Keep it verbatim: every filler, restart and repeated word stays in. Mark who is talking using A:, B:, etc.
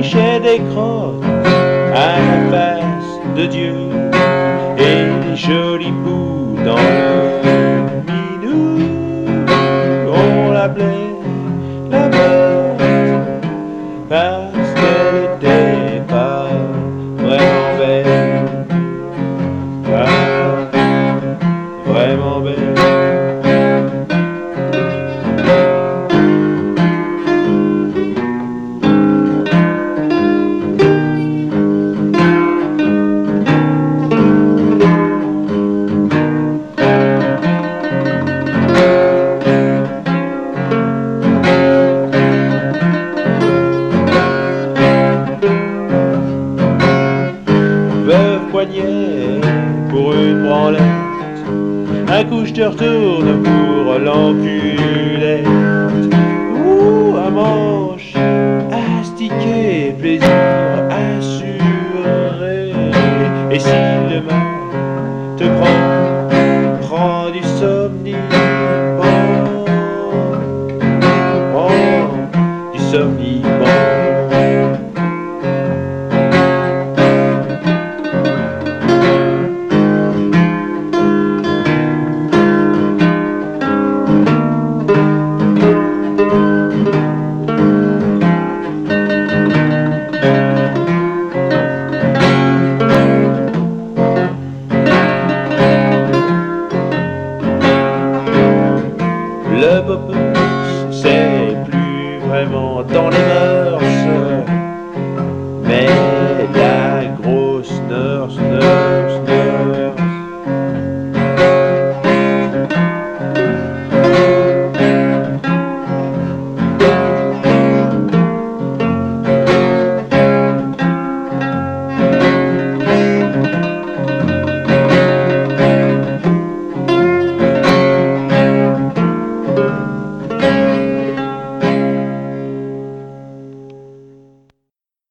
A: fichet des crottes à la face de Dieu et les jolis bouts dans le minou. On l'appelait la bête parce qu'elle était pas vraiment belle, pas vraiment belle. Pour une branlette, un coup je te retourne pour l'enculette. Ouh, un manche, astiqué, plaisir assuré. Et si le mal te prend, prends du somnifère, prends du somnifère. Le bopus, c'est plus vraiment dans les